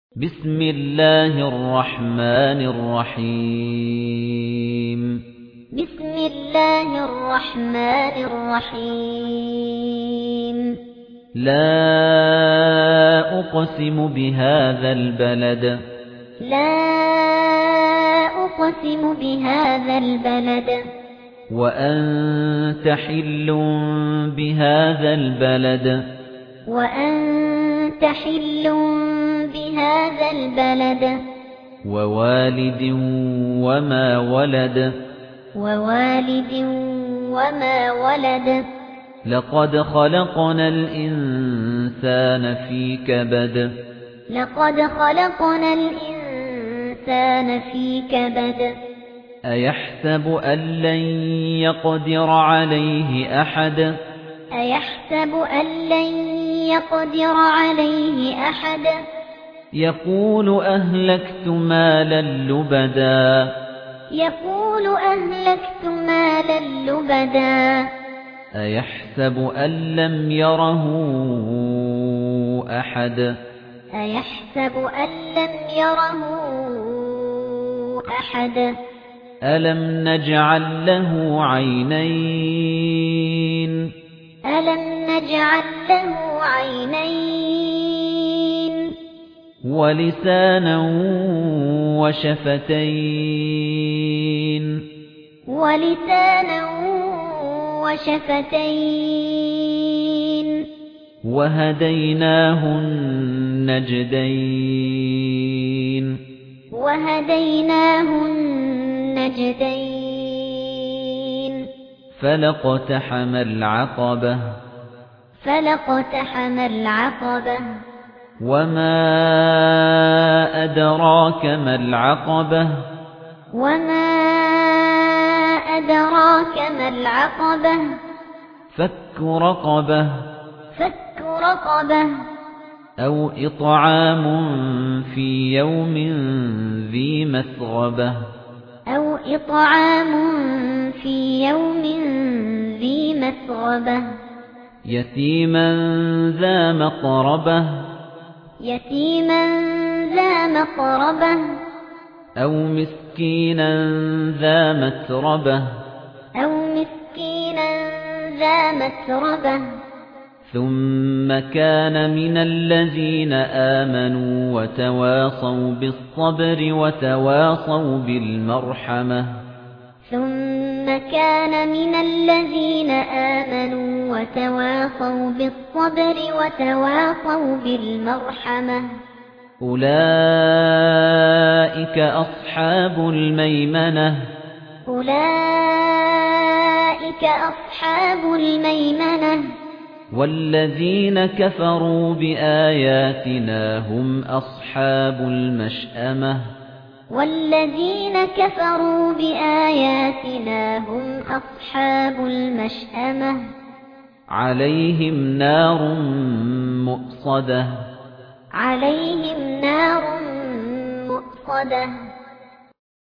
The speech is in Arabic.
بسم الله الرحمن الرحيم بسم الله الرحمن الرحيم لا أقسم بهذا البلد لا أقسم بهذا البلد وأنت حل بهذا البلد وأنت حل بهذا البلد ووالد وما ولد ووالد وما ولد لقد خلقنا الإنسان في كبد لقد خلقنا الإنسان في كبد أيحسب أن لن يقدر عليه أحد أيحسب أن لن يقدر عليه أحد يقول أهلكت مالا لبدا يقول أهلكت مالا لبدا أيحسب أن لم يره أحد أيحسب أن لم يره أحد ألم نجعل له عينين ألم نجعل له عينين ولسانا وشفتين ولسانا وشفتين وهديناه النجدين وهديناه النجدين فلاقتحم العقبة فلاقتحم العقبة وما أدراك ما العقبة وما أدراك ما العقبة فك رقبة فك رقبة أو إطعام في يوم ذي مسغبة أو إطعام في يوم ذي مسغبة يتيما ذا مقربة يتيما ذا مقربة أو مسكينا ذا متربة أو مسكينا ذا متربة ثم كان من الذين آمنوا وتواصوا بالصبر وتواصوا بالمرحمة ثم كان من الذين آمنوا وتواصوا بالصبر وتواصوا بالمرحمة أولئك أصحاب الميمنة أولئك أصحاب الميمنة والذين كفروا بآياتنا هم أصحاب المشأمة والذين كفروا بآياتنا هم أصحاب المشأمة عليهم نار مؤصدة عليهم نار مؤصدة